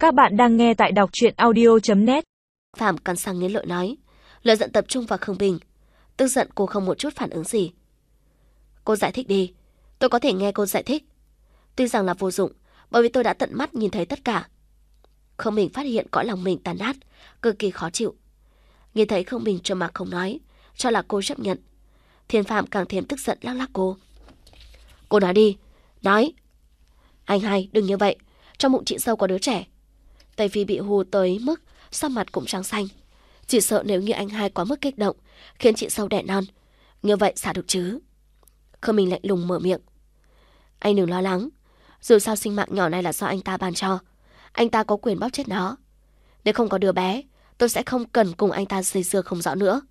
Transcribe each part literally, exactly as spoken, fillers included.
Các bạn đang nghe tại đọc truyện audio chấm net. Phạm cắn răng nghiến lợi nói, lời giận tập trung vào Khương Bình. Tức giận cô không một chút phản ứng gì. Cô giải thích đi, tôi có thể nghe cô giải thích. Tuy rằng là vô dụng, bởi vì tôi đã tận mắt nhìn thấy tất cả. Khương Bình phát hiện cõi lòng mình tàn nát, cực kỳ khó chịu. Nhìn thấy Khương Bình trầm mặc không nói, cho là cô chấp nhận. Thiên Phạm càng thêm tức giận lắc lắc cô. Cô nói đi, nói. Anh hai, đừng như vậy, trong bụng chị sâu có đứa trẻ. Tây Phi bị hù tới mức sắc mặt cũng trắng xanh. Chỉ sợ nếu như anh hai quá mức kích động, khiến chị sâu đẻ non, như vậy sao được chứ? Khương Bình lạnh lùng mở miệng. Anh đừng lo lắng, dù sao sinh mạng nhỏ này là do anh ta ban cho. Anh ta có quyền bóp chết nó. Nếu không có đứa bé, tôi sẽ không cần cùng anh ta dây dưa không rõ nữa.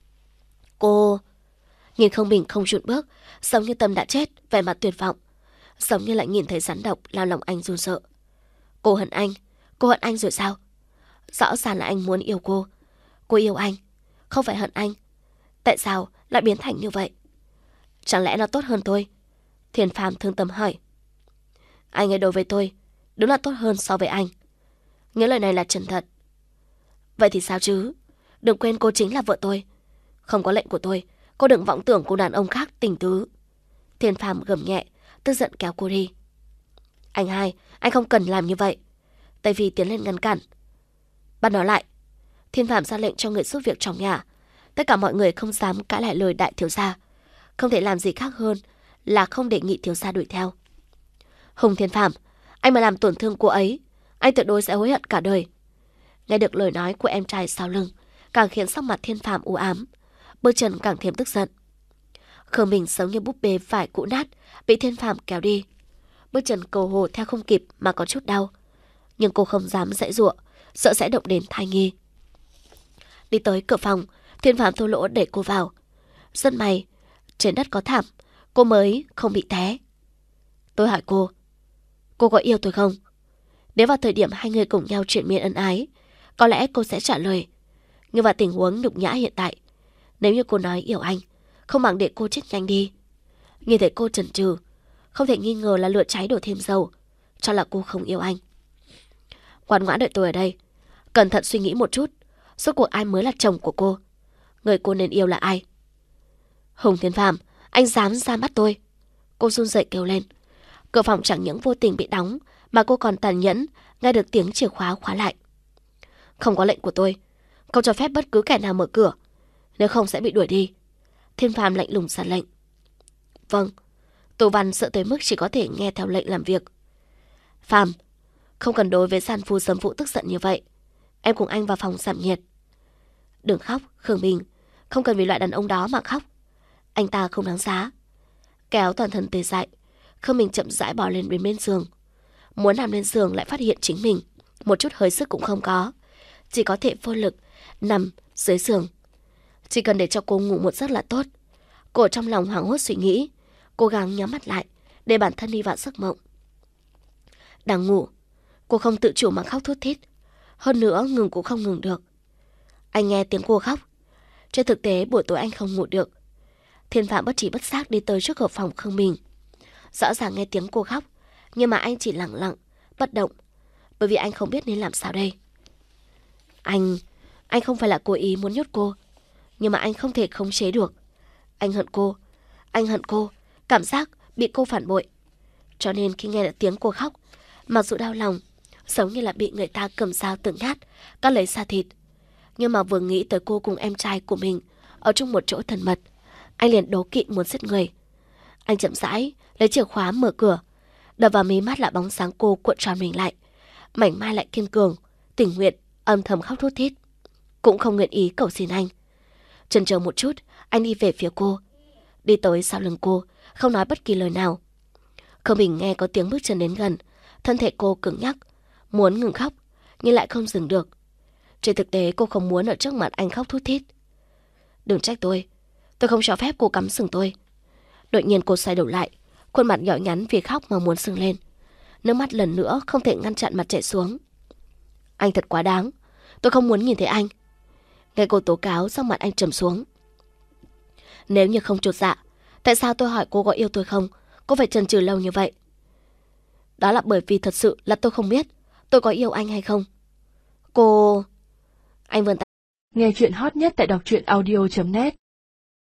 Cô... Nhìn Khương Bình không chụn bước, giống như tâm đã chết, vẻ mặt tuyệt vọng. Giống như lại nhìn thấy rắn độc, lao lòng anh run sợ. Cô hận anh, cô hận anh rồi sao? Rõ ràng là anh muốn yêu cô. Cô yêu anh, không phải hận anh. Tại sao lại biến thành như vậy? Chẳng lẽ nó tốt hơn tôi? Thiên Phàm thương tâm hỏi. Anh ấy đối với tôi đúng là tốt hơn so với anh. Những lời này là chân thật. Vậy thì sao chứ? Đừng quên cô chính là vợ tôi. Không có lệnh của tôi, cô đừng vọng tưởng cô đàn ông khác tình tứ. Thiên Phàm gầm nhẹ, tức giận kéo cô đi. Anh hai, anh không cần làm như vậy. Tây Phi tiến lên ngăn cản. Bắt nó lại. Thiên Phàm ra lệnh cho người giúp việc trong nhà. Tất cả mọi người không dám cãi lại lời đại thiếu gia. Không thể làm gì khác hơn là không đề nghị thiếu gia đuổi theo. Hùng Thiên Phàm, anh mà làm tổn thương cô ấy, anh tuyệt đối sẽ hối hận cả đời. Nghe được lời nói của em trai sau lưng, càng khiến sắc mặt Thiên Phàm u ám, bước chân càng thêm tức giận. Khương Bình giống như búp bê vải cũ nát, bị Thiên Phàm kéo đi. Bước chân cầu hồ theo không kịp mà có chút đau, nhưng cô không dám giãy giụa, sợ sẽ động đến thai nhi. Đi tới cửa phòng, Thiên Phàm thô lỗ đẩy cô vào. Rất may, trên đất có thảm, cô mới không bị té. Tôi hỏi cô, cô có yêu tôi không? Nếu vào thời điểm hai người cùng nhau chuyện miên ân ái, có lẽ cô sẽ trả lời. Nhưng vào tình huống nhục nhã hiện tại, nếu như cô nói yêu anh, không bằng để cô chết nhanh đi. Nhìn thấy cô chần chừ, không thể nghi ngờ là lửa cháy đổ thêm dầu, cho là cô không yêu anh. Ngoan ngoãn đợi tôi ở đây, cẩn thận suy nghĩ một chút, rốt cuộc ai mới là chồng của cô? Người cô nên yêu là ai? Hùng Thiên Phàm, anh dám ra mắt tôi? Cô run rẩy kêu lên. Cửa phòng chẳng những vô tình bị đóng, mà cô còn tàn nhẫn nghe được tiếng chìa khóa khóa lại. Không có lệnh của tôi, không cho phép bất cứ kẻ nào mở cửa, nếu không sẽ bị đuổi đi. Thiên Phàm lạnh lùng ra lệnh. Vâng. Tô Văn sợ tới mức chỉ có thể nghe theo lệnh làm việc. Phàm, không cần đối với sản phu sớm phụ tức giận như vậy. Em cùng anh vào phòng giảm nhiệt. Đừng khóc, Khương Bình, không cần vì loại đàn ông đó mà khóc. Anh ta không đáng giá. Kéo toàn thân tê dại, Khương Bình chậm rãi bò lên bên bên giường. Muốn nằm lên giường lại phát hiện chính mình một chút hơi sức cũng không có, chỉ có thể vô lực nằm dưới giường. Chỉ cần để cho cô ngủ một giấc là tốt. Cô trong lòng hoảng hốt suy nghĩ, cố gắng nhắm mắt lại để bản thân đi vào giấc mộng. Đang ngủ, cô không tự chủ mà khóc thút thít. Hơn nữa ngừng cũng không ngừng được. Anh nghe tiếng cô khóc. Trên thực tế buổi tối anh không ngủ được. Thiên Phạm bất trí bất giác đi tới trước cửa phòng Khương Bình. Rõ ràng nghe tiếng cô khóc, nhưng mà anh chỉ lặng lặng, bất động, bởi vì anh không biết nên làm sao đây. Anh, anh không phải là cố ý muốn nhốt cô, nhưng mà anh không thể khống chế được. Anh hận cô, anh hận cô, cảm giác bị cô phản bội. Cho nên khi nghe được tiếng cô khóc, mặc dù đau lòng, giống như là bị người ta cầm dao từng nhát, cắt lấy da thịt. Nhưng mà vừa nghĩ tới cô cùng em trai của mình ở chung một chỗ thân mật, anh liền đố kỵ muốn giết người. Anh chậm rãi lấy chìa khóa mở cửa, đập vào mí mắt là bóng sáng cô cuộn tròn mình lại, mảnh mai lại kiên cường, tình nguyện, âm thầm khóc thút thít, cũng không nguyện ý cầu xin anh. Chần chờ một chút, anh đi về phía cô, đi tới sau lưng cô, không nói bất kỳ lời nào. Khương Bình nghe có tiếng bước chân đến gần, thân thể cô cứng nhắc, muốn ngừng khóc nhưng lại không dừng được. Trên thực tế cô không muốn ở trước mặt anh khóc thút thít. Đừng trách tôi, tôi không cho phép cô cắm sừng tôi. Đột nhiên cô xoay đầu lại, khuôn mặt nhỏ nhắn vì khóc mà muốn sưng lên, nước mắt lần nữa không thể ngăn chặn mặt chảy xuống. Anh thật quá đáng, tôi không muốn nhìn thấy anh. Nghe cô tố cáo, sắc mặt anh trầm xuống. Nếu như không chột dạ, tại sao tôi hỏi cô có yêu tôi không, cô phải chần chừ lâu như vậy? Đó là bởi vì thật sự là tôi không biết tôi có yêu anh hay không? Cô... Anh vươn tay. Nghe chuyện hot nhất tại đọc truyện audio chấm net